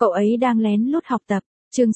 Cậu ấy đang lén lút học tập. Chương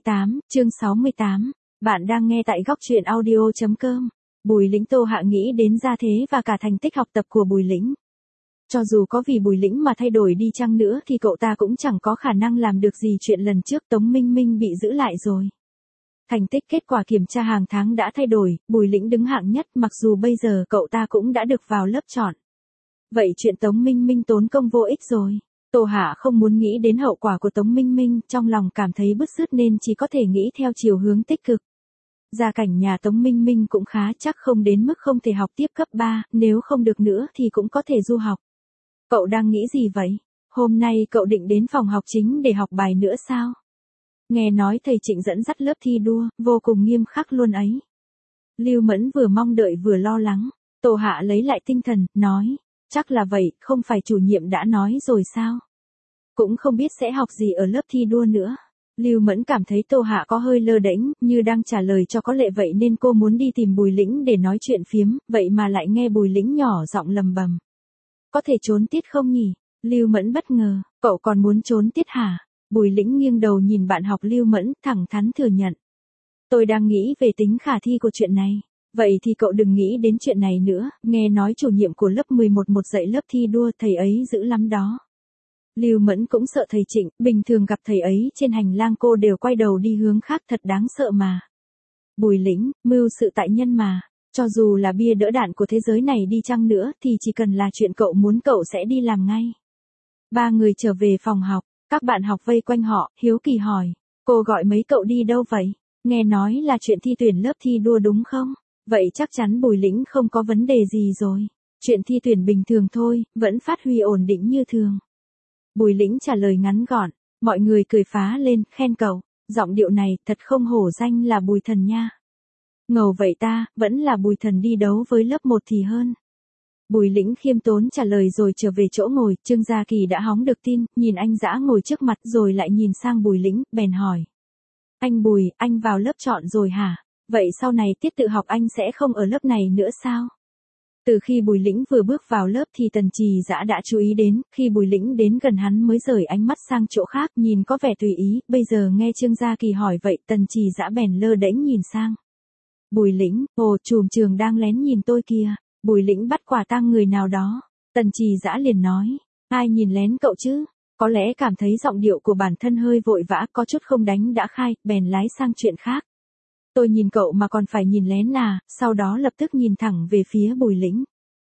68. Bạn đang nghe tại góc truyện audio.com. Bùi Lĩnh. Tô Hạ nghĩ đến gia thế và cả thành tích học tập của Bùi Lĩnh. Cho dù có vì Bùi Lĩnh mà thay đổi đi chăng nữa thì cậu ta cũng chẳng có khả năng làm được gì chuyện lần trước Tống Minh Minh bị giữ lại rồi. Thành tích kết quả kiểm tra hàng tháng đã thay đổi, Bùi Lĩnh đứng hạng nhất mặc dù bây giờ cậu ta cũng đã được vào lớp chọn. Vậy chuyện Tống Minh Minh tốn công vô ích rồi. Tô Hạ không muốn nghĩ đến hậu quả của Tống Minh Minh, trong lòng cảm thấy bứt rứt nên chỉ có thể nghĩ theo chiều hướng tích cực. Gia cảnh nhà Tống Minh Minh cũng khá, chắc không đến mức không thể học tiếp cấp 3, nếu không được nữa thì cũng có thể du học. Cậu đang nghĩ gì vậy? Hôm nay cậu định đến phòng học chính để học bài nữa sao? Nghe nói thầy Trịnh dẫn dắt lớp thi đua, vô cùng nghiêm khắc luôn ấy. Lưu Mẫn vừa mong đợi vừa lo lắng. Tô Hạ lấy lại tinh thần, nói, chắc là vậy, không phải chủ nhiệm đã nói rồi sao? Cũng không biết sẽ học gì ở lớp thi đua nữa. Lưu Mẫn cảm thấy Tô Hạ có hơi lơ đễnh, như đang trả lời cho có lệ vậy nên cô muốn đi tìm Bùi Lĩnh để nói chuyện phiếm, vậy mà lại nghe Bùi Lĩnh nhỏ giọng lầm bầm. Có thể trốn tiết không nhỉ? Lưu Mẫn bất ngờ, cậu còn muốn trốn tiết hả? Bùi Lĩnh nghiêng đầu nhìn bạn học Lưu Mẫn, thẳng thắn thừa nhận. Tôi đang nghĩ về tính khả thi của chuyện này. Vậy thì cậu đừng nghĩ đến chuyện này nữa, nghe nói chủ nhiệm của lớp 11 dạy lớp thi đua, thầy ấy dữ lắm đó. Lưu Mẫn cũng sợ thầy Trịnh, bình thường gặp thầy ấy trên hành lang cô đều quay đầu đi hướng khác, thật đáng sợ mà. Bùi Lĩnh, mưu sự tại nhân mà, cho dù là bia đỡ đạn của thế giới này đi chăng nữa thì chỉ cần là chuyện cậu muốn cậu sẽ đi làm ngay. Ba người trở về phòng học, các bạn học vây quanh họ, hiếu kỳ hỏi, cô gọi mấy cậu đi đâu vậy? Nghe nói là chuyện thi tuyển lớp thi đua đúng không? Vậy chắc chắn Bùi Lĩnh không có vấn đề gì rồi. Chuyện thi tuyển bình thường thôi, vẫn phát huy ổn định như thường. Bùi Lĩnh trả lời ngắn gọn, mọi người cười phá lên, khen cậu, giọng điệu này thật không hổ danh là Bùi Thần nha. Ngầu vậy ta, vẫn là Bùi Thần đi đấu với lớp 1 thì hơn. Bùi Lĩnh khiêm tốn trả lời rồi trở về chỗ ngồi, Trương Gia Kỳ đã hóng được tin, nhìn anh dã ngồi trước mặt rồi lại nhìn sang Bùi Lĩnh, bèn hỏi. Anh Bùi, anh vào lớp chọn rồi hả? Vậy sau này tiết tự học anh sẽ không ở lớp này nữa sao? Từ khi Bùi Lĩnh vừa bước vào lớp thì Tần Trì Dã đã chú ý đến, khi Bùi Lĩnh đến gần hắn mới rời ánh mắt sang chỗ khác, nhìn có vẻ tùy ý, bây giờ nghe Trương Gia Kỳ hỏi vậy, Tần Trì Dã bèn lơ đễnh nhìn sang. Bùi Lĩnh, ồ, trùm trường đang lén nhìn tôi kìa. Bùi Lĩnh bắt quả tang người nào đó. Tần Trì Dã liền nói, ai nhìn lén cậu chứ? Có lẽ cảm thấy giọng điệu của bản thân hơi vội vã, có chút không đánh đã khai, bèn lái sang chuyện khác. Tôi nhìn cậu mà còn phải nhìn lén à? Sau đó lập tức nhìn thẳng về phía Bùi Lĩnh.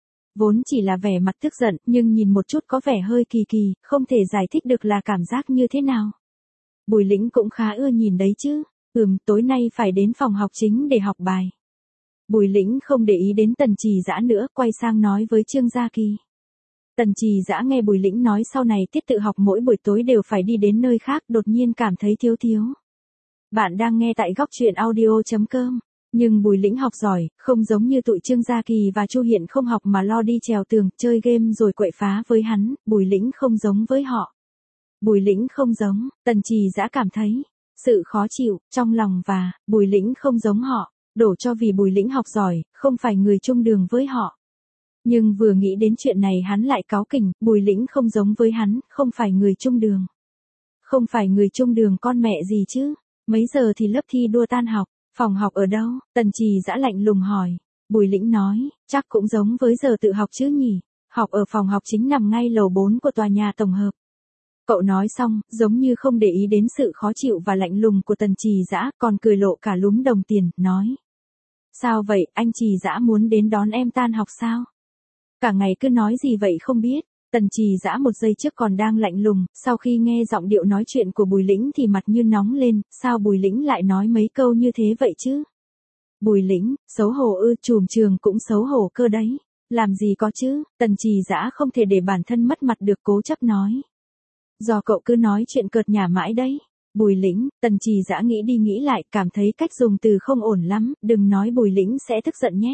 Vốn chỉ là vẻ mặt tức giận, nhưng nhìn một chút có vẻ hơi kỳ kỳ, không thể giải thích được là cảm giác như thế nào. Bùi Lĩnh cũng khá ưa nhìn đấy chứ. Tối nay phải đến phòng học chính để học bài. Bùi Lĩnh không để ý đến Tần Trì Dã nữa, quay sang nói với Trương Gia Kỳ. Tần Trì Dã nghe Bùi Lĩnh nói sau này tiết tự học mỗi buổi tối đều phải đi đến nơi khác, đột nhiên cảm thấy thiếu thiếu. Bạn đang nghe tại góc truyện audio.com. Nhưng Bùi Lĩnh học giỏi, không giống như tụi Trương Gia Kỳ và Chu Hiện không học mà lo đi trèo tường, chơi game rồi quậy phá với hắn, Bùi Lĩnh không giống với họ. Bùi Lĩnh không giống, Tần Trì Dã cảm thấy sự khó chịu trong lòng và Bùi Lĩnh không giống họ, đổ cho vì Bùi Lĩnh học giỏi, không phải người chung đường với họ. Nhưng vừa nghĩ đến chuyện này hắn lại cáu kỉnh, Bùi Lĩnh không giống với hắn, không phải người chung đường. Không phải người chung đường con mẹ gì chứ? Mấy giờ thì lớp thi đua tan học? Phòng học ở đâu? Tần Trì Dã lạnh lùng hỏi. Bùi Lĩnh nói, chắc cũng giống với giờ tự học chứ nhỉ? Học ở phòng học chính nằm ngay lầu 4 của tòa nhà tổng hợp. Cậu nói xong, giống như không để ý đến sự khó chịu và lạnh lùng của Tần Trì Dã, còn cười lộ cả lúm đồng tiền, nói. Sao vậy, anh Trì Dã muốn đến đón em tan học sao? Cả ngày cứ nói gì vậy không biết. Tần Trì Dã một giây trước còn đang lạnh lùng, sau khi nghe giọng điệu nói chuyện của Bùi Lĩnh thì mặt như nóng lên, sao Bùi Lĩnh lại nói mấy câu như thế vậy chứ? Bùi Lĩnh, xấu hổ ư? Trùm trường cũng xấu hổ cơ đấy. Làm gì có chứ? Tần Trì Dã không thể để bản thân mất mặt được, cố chấp nói. Do cậu cứ nói chuyện cợt nhả mãi đấy. Bùi Lĩnh, Tần Trì Dã nghĩ đi nghĩ lại, cảm thấy cách dùng từ không ổn lắm, đừng nói Bùi Lĩnh sẽ tức giận nhé.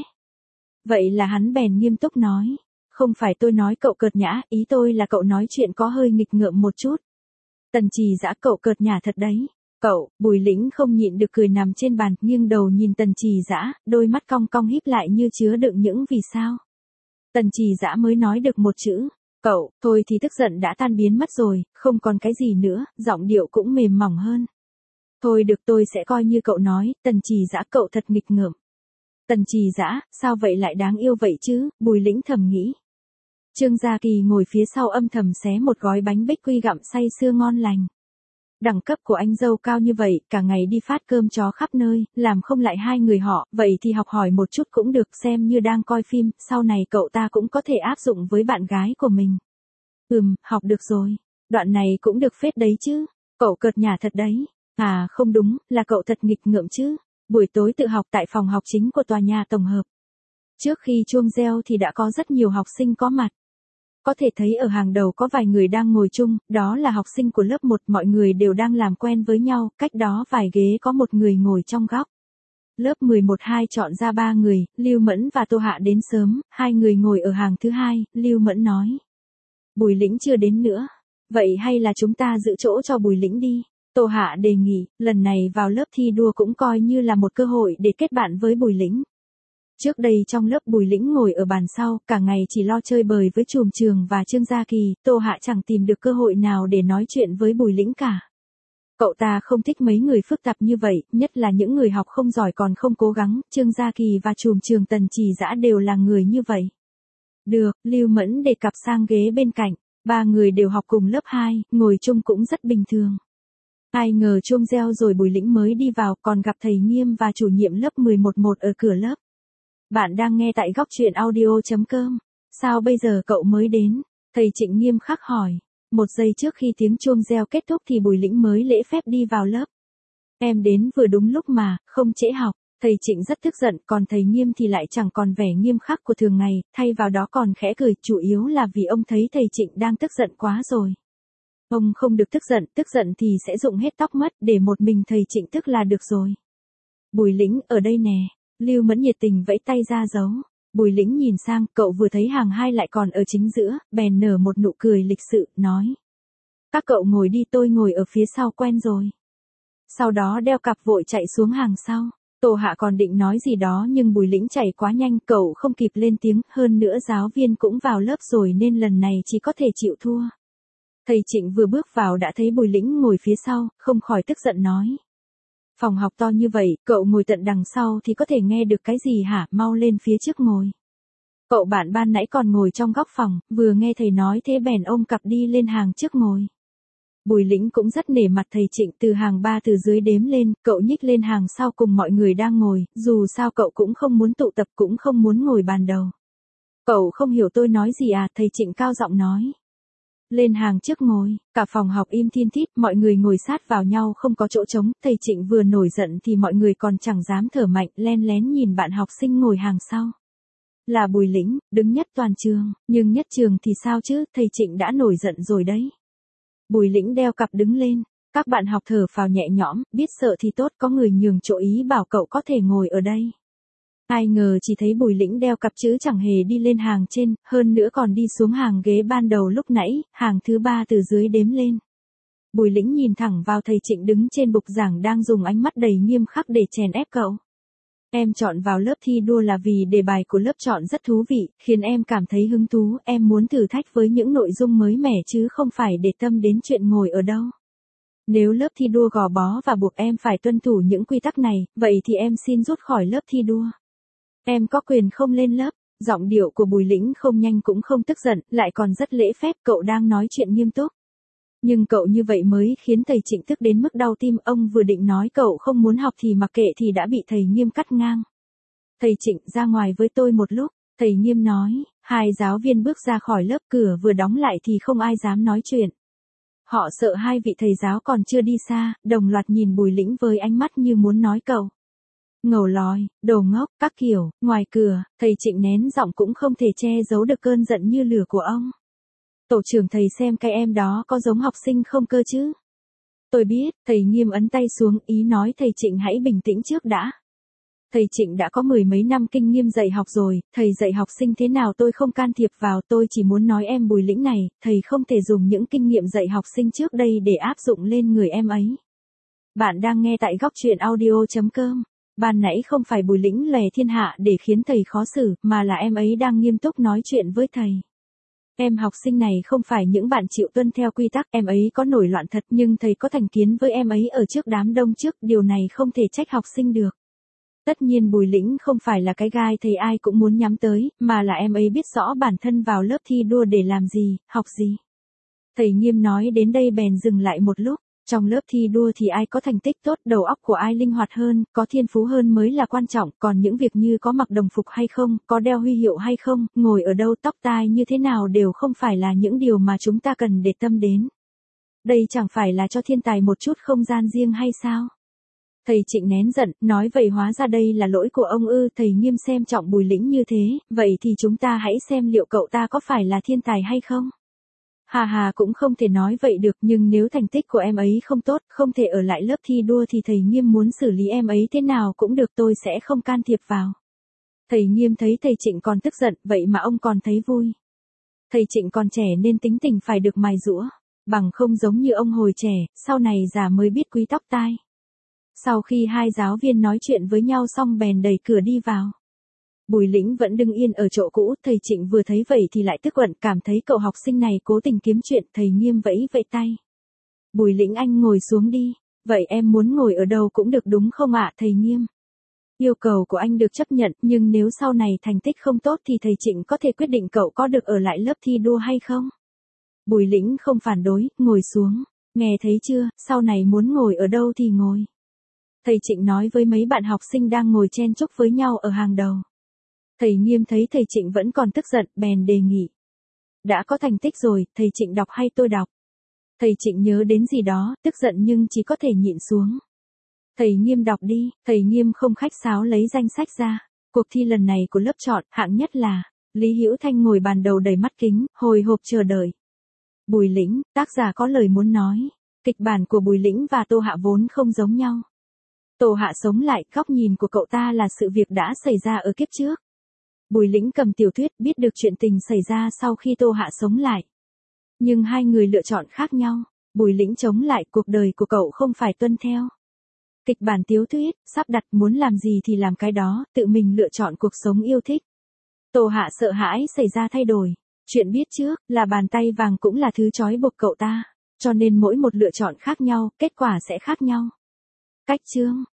Vậy là hắn bèn nghiêm túc nói. Không phải tôi nói cậu cợt nhã, ý tôi là cậu nói chuyện có hơi nghịch ngợm một chút. Tần Trì Dã, cậu cợt nhả thật đấy. Cậu, Bùi Lĩnh không nhịn được cười nằm trên bàn, nghiêng đầu nhìn Tần Trì Dã, đôi mắt cong cong híp lại như chứa đựng những vì sao. Tần Trì Dã mới nói được một chữ. Cậu, thôi thì tức giận đã tan biến mất rồi, không còn cái gì nữa, giọng điệu cũng mềm mỏng hơn. Thôi được tôi sẽ coi như cậu nói, Tần Trì Dã cậu thật nghịch ngợm. Tần Trì Dã, sao vậy lại đáng yêu vậy chứ, Bùi Lĩnh thầm nghĩ. Trương Gia Kỳ ngồi phía sau âm thầm xé một gói bánh bích quy gặm say sưa ngon lành. Đẳng cấp của anh dâu cao như vậy, cả ngày đi phát cơm chó khắp nơi, làm không lại hai người họ, vậy thì học hỏi một chút cũng được, xem như đang coi phim, sau này cậu ta cũng có thể áp dụng với bạn gái của mình. Học được rồi. Đoạn này cũng được phết đấy chứ. Cậu cợt nhả thật đấy. À không đúng, là cậu thật nghịch ngợm chứ. Buổi tối tự học tại phòng học chính của tòa nhà tổng hợp. Trước khi chuông reo thì đã có rất nhiều học sinh có mặt. Có thể thấy ở hàng đầu có vài người đang ngồi chung, đó là học sinh của lớp 1, mọi người đều đang làm quen với nhau, cách đó vài ghế có một người ngồi trong góc. Lớp 11-2 chọn ra 3 người, Lưu Mẫn và Tô Hạ đến sớm, hai người ngồi ở hàng thứ hai, Lưu Mẫn nói. Bùi Lĩnh chưa đến nữa. Vậy hay là chúng ta giữ chỗ cho Bùi Lĩnh đi. Tô Hạ đề nghị, lần này vào lớp thi đua cũng coi như là một cơ hội để kết bạn với Bùi Lĩnh. Trước đây trong lớp Bùi Lĩnh ngồi ở bàn sau, cả ngày chỉ lo chơi bời với Trùm Trường và Trương Gia Kỳ, Tô Hạ chẳng tìm được cơ hội nào để nói chuyện với Bùi Lĩnh cả. Cậu ta không thích mấy người phức tạp như vậy, nhất là những người học không giỏi còn không cố gắng, Trương Gia Kỳ và Trùm Trường Tần Trì Dã đều là người như vậy. Được, Lưu Mẫn đề cặp sang ghế bên cạnh, 3 người đều học cùng lớp 2, ngồi chung cũng rất bình thường. Ai ngờ chuông reo rồi Bùi Lĩnh mới đi vào, còn gặp thầy Nghiêm và chủ nhiệm lớp 11-1 ở cửa lớp. Bạn đang nghe tại góc truyện audio.com. Sao bây giờ cậu mới đến? Thầy Trịnh nghiêm khắc hỏi. 1 giây trước khi tiếng chuông reo kết thúc thì Bùi Lĩnh mới lễ phép đi vào lớp. Em đến vừa đúng lúc mà, không trễ học. Thầy Trịnh rất tức giận, còn thầy Nghiêm thì lại chẳng còn vẻ nghiêm khắc của thường ngày, thay vào đó còn khẽ cười, chủ yếu là vì ông thấy thầy Trịnh đang tức giận quá rồi. Ông không được tức giận thì sẽ rụng hết tóc mất, để một mình thầy Trịnh tức là được rồi. Bùi Lĩnh, ở đây nè. Lưu Mẫn nhiệt tình vẫy tay ra dấu. Bùi Lĩnh nhìn sang, cậu vừa thấy hàng 2 lại còn ở chính giữa, bèn nở một nụ cười lịch sự, nói. Các cậu ngồi đi, tôi ngồi ở phía sau quen rồi. Sau đó đeo cặp vội chạy xuống hàng sau. Tô Hạ còn định nói gì đó nhưng Bùi Lĩnh chạy quá nhanh, cậu không kịp lên tiếng, hơn nữa giáo viên cũng vào lớp rồi nên lần này chỉ có thể chịu thua. Thầy Trịnh vừa bước vào đã thấy Bùi Lĩnh ngồi phía sau, không khỏi tức giận nói. Phòng học to như vậy, cậu ngồi tận đằng sau thì có thể nghe được cái gì hả, mau lên phía trước ngồi. Cậu bạn ban nãy còn ngồi trong góc phòng, vừa nghe thầy nói thế bèn ôm cặp đi lên hàng trước ngồi. Bùi Lĩnh cũng rất nể mặt thầy Trịnh, từ hàng 3 từ dưới đếm lên, cậu nhích lên hàng sau cùng mọi người đang ngồi, dù sao cậu cũng không muốn tụ tập, cũng không muốn ngồi bàn đầu. Cậu không hiểu tôi nói gì à, thầy Trịnh cao giọng nói. Lên hàng trước ngồi, cả phòng học im thiên thít, mọi người ngồi sát vào nhau không có chỗ trống, thầy Trịnh vừa nổi giận thì mọi người còn chẳng dám thở mạnh, len lén nhìn bạn học sinh ngồi hàng sau. Là Bùi Lĩnh, đứng nhất toàn trường, nhưng nhất trường thì sao chứ, thầy Trịnh đã nổi giận rồi đấy. Bùi Lĩnh đeo cặp đứng lên, các bạn học thở phào nhẹ nhõm, biết sợ thì tốt, có người nhường chỗ ý bảo cậu có thể ngồi ở đây. Ai ngờ chỉ thấy Bùi Lĩnh đeo cặp chứ chẳng hề đi lên hàng trên, hơn nữa còn đi xuống hàng ghế ban đầu lúc nãy, hàng thứ 3 từ dưới đếm lên. Bùi Lĩnh nhìn thẳng vào thầy Trịnh đứng trên bục giảng đang dùng ánh mắt đầy nghiêm khắc để chèn ép cậu. Em chọn vào lớp thi đua là vì đề bài của lớp chọn rất thú vị, khiến em cảm thấy hứng thú, em muốn thử thách với những nội dung mới mẻ chứ không phải để tâm đến chuyện ngồi ở đâu. Nếu lớp thi đua gò bó và buộc em phải tuân thủ những quy tắc này, vậy thì em xin rút khỏi lớp thi đua. Em có quyền không lên lớp. Giọng điệu của Bùi Lĩnh không nhanh cũng không tức giận, lại còn rất lễ phép, cậu đang nói chuyện nghiêm túc. Nhưng cậu như vậy mới khiến thầy Trịnh tức đến mức đau tim, ông vừa định nói cậu không muốn học thì mặc kệ thì đã bị thầy Nghiêm cắt ngang. Thầy Trịnh, ra ngoài với tôi một lúc, thầy Nghiêm nói, 2 giáo viên bước ra khỏi lớp, cửa vừa đóng lại thì không ai dám nói chuyện. Họ sợ 2 vị thầy giáo còn chưa đi xa, đồng loạt nhìn Bùi Lĩnh với ánh mắt như muốn nói cậu. Ngầu lòi, đồ ngốc, các kiểu, ngoài cửa, thầy Trịnh nén giọng cũng không thể che giấu được cơn giận như lửa của ông. Tổ trưởng, thầy xem cái em đó có giống học sinh không cơ chứ? Tôi biết, thầy Nghiêm ấn tay xuống, ý nói thầy Trịnh hãy bình tĩnh trước đã. Thầy Trịnh đã có 10 mấy năm kinh nghiệm dạy học rồi, thầy dạy học sinh thế nào tôi không can thiệp vào, tôi chỉ muốn nói em Bùi Lĩnh này, thầy không thể dùng những kinh nghiệm dạy học sinh trước đây để áp dụng lên người em ấy. Bạn đang nghe tại góc truyện audio.com. Ban nãy không phải Bùi Lĩnh lè thiên hạ để khiến thầy khó xử, mà là em ấy đang nghiêm túc nói chuyện với thầy. Em học sinh này không phải những bạn chịu tuân theo quy tắc, em ấy có nổi loạn thật nhưng thầy có thành kiến với em ấy ở trước đám đông trước, điều này không thể trách học sinh được. Tất nhiên Bùi Lĩnh không phải là cái gai thầy ai cũng muốn nhắm tới, mà là em ấy biết rõ bản thân vào lớp thi đua để làm gì, học gì. Thầy Nghiêm nói đến đây bèn dừng lại một lúc. Trong lớp thi đua thì ai có thành tích tốt, đầu óc của ai linh hoạt hơn, có thiên phú hơn mới là quan trọng, còn những việc như có mặc đồng phục hay không, có đeo huy hiệu hay không, ngồi ở đâu, tóc tai như thế nào đều không phải là những điều mà chúng ta cần để tâm đến. Đây chẳng phải là cho thiên tài một chút không gian riêng hay sao? Thầy Trịnh nén giận, nói vậy hóa ra đây là lỗi của ông ư? Thầy Nghiêm xem trọng Bùi Lĩnh như thế, vậy thì chúng ta hãy xem liệu cậu ta có phải là thiên tài hay không? Hà hà, cũng không thể nói vậy được, nhưng nếu thành tích của em ấy không tốt, không thể ở lại lớp thi đua thì thầy Nghiêm muốn xử lý em ấy thế nào cũng được, tôi sẽ không can thiệp vào. Thầy Nghiêm thấy thầy Trịnh còn tức giận, vậy mà ông còn thấy vui. Thầy Trịnh còn trẻ nên tính tình phải được mài giũa, bằng không giống như ông hồi trẻ, sau này già mới biết quý tóc tai. Sau khi hai giáo viên nói chuyện với nhau xong bèn đẩy cửa đi vào. Bùi Lĩnh vẫn đứng yên ở chỗ cũ, thầy Trịnh vừa thấy vậy thì lại tức giận, cảm thấy cậu học sinh này cố tình kiếm chuyện, thầy Nghiêm vẫy vẫy tay. Bùi Lĩnh anh ngồi xuống đi, vậy em muốn ngồi ở đâu cũng được đúng không ạ thầy Nghiêm? Yêu cầu của anh được chấp nhận, nhưng nếu sau này thành tích không tốt thì thầy Trịnh có thể quyết định cậu có được ở lại lớp thi đua hay không? Bùi Lĩnh không phản đối, ngồi xuống, nghe thấy chưa, sau này muốn ngồi ở đâu thì ngồi. Thầy Trịnh nói với mấy bạn học sinh đang ngồi chen chúc với nhau ở hàng đầu. Thầy Nghiêm thấy thầy Trịnh vẫn còn tức giận, bèn đề nghị. Đã có thành tích rồi, thầy Trịnh đọc hay tôi đọc? Thầy Trịnh nhớ đến gì đó, tức giận nhưng chỉ có thể nhịn xuống. Thầy Nghiêm đọc đi, thầy Nghiêm không khách sáo lấy danh sách ra. Cuộc thi lần này của lớp chọn, hạng nhất là Lý Hữu Thanh ngồi bàn đầu đầy mắt kính, hồi hộp chờ đợi. Bùi Lĩnh, tác giả có lời muốn nói. Kịch bản của Bùi Lĩnh và Tô Hạ vốn không giống nhau. Tô Hạ sống lại, góc nhìn của cậu ta là sự việc đã xảy ra ở kiếp trước. Bùi Lĩnh cầm tiểu thuyết, biết được chuyện tình xảy ra sau khi Tô Hạ sống lại. Nhưng hai người lựa chọn khác nhau. Bùi Lĩnh chống lại, cuộc đời của cậu không phải tuân theo kịch bản tiểu thuyết, sắp đặt muốn làm gì thì làm cái đó, tự mình lựa chọn cuộc sống yêu thích. Tô Hạ sợ hãi xảy ra thay đổi. Chuyện biết trước là bàn tay vàng cũng là thứ trói buộc cậu ta, cho nên mỗi một lựa chọn khác nhau, kết quả sẽ khác nhau. Cách chương